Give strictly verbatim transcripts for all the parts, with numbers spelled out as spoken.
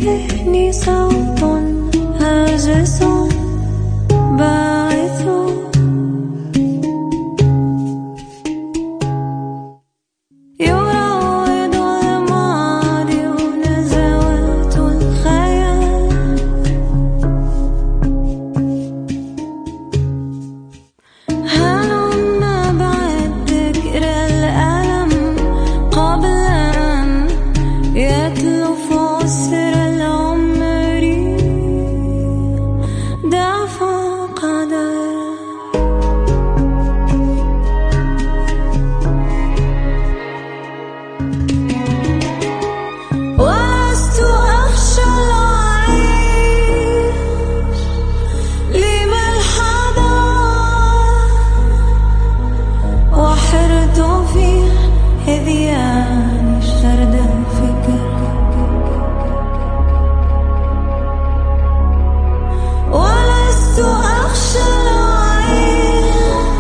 ذهني صوت هاجس باعث يراود الماضي ونزوات الخيال. هلم بعد ذكر الألم قبل أن يتلف عسر العمر ضعف قدر. ولست أخشى العيش لما الحذر وحرت في هذيان شرد الفكر. ولست أخشى العيش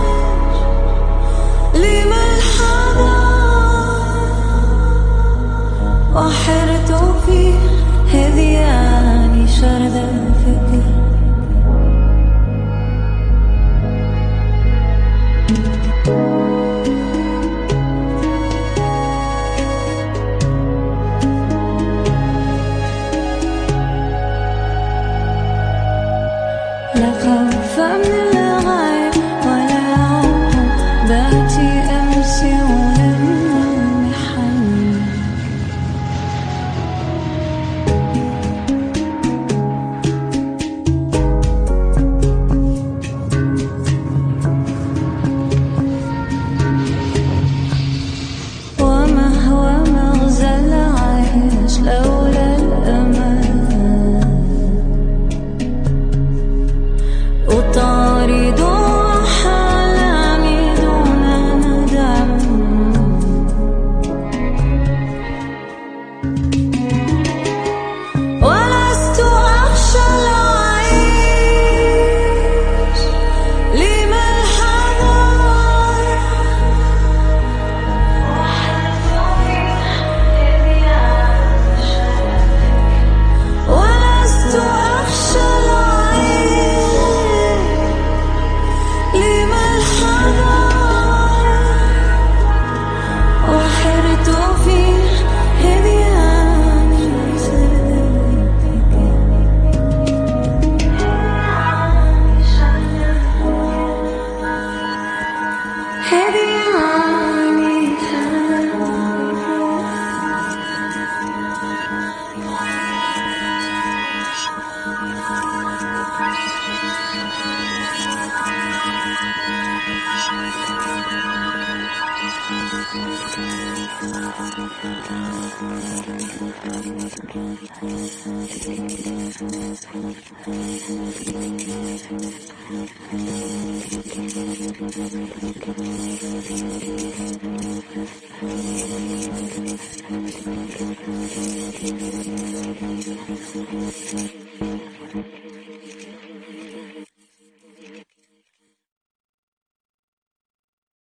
لما الحذر وحرت في هذيان شرد الفكر. لا خوف من الغيب ولا عمق ذاتي أمسي ولم المحن. وما هو مغزى العيش لولا الأمل. أطارد أحلامي دون ندم. ولست أخشى العيش لما الحذر ولست أخشى العيش لما الحذر وحرت في هذيان شرد الفكر. هذيان شرد الفكر.